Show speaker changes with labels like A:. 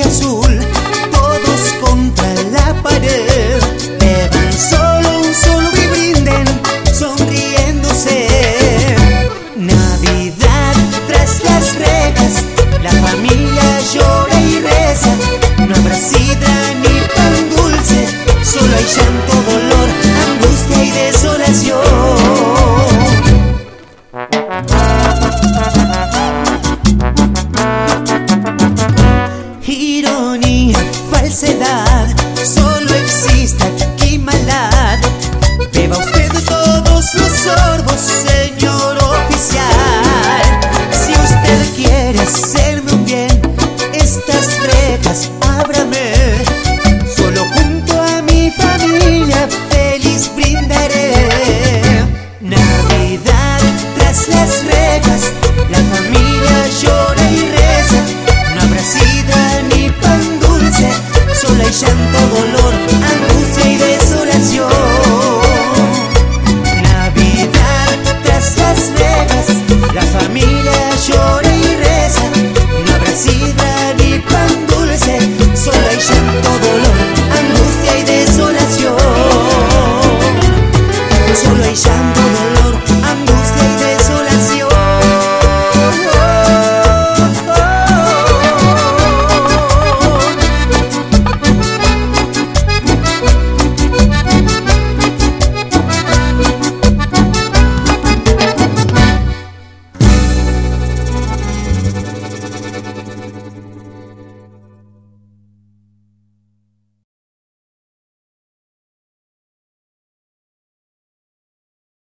A: azul, todos contra la pared. Beban solo un solo y brinden, sonriéndose. Navidad tras las rejas, la familia llora y reza. No habrá sidra ni pan dulce, solo hay llanto, dolor, angustia y desolación. Ironía, falsedad, solo existe aquí maldad. Beba usted todos los sorbos, señor oficial. Si usted quiere hacerme un bien, estas rejas abra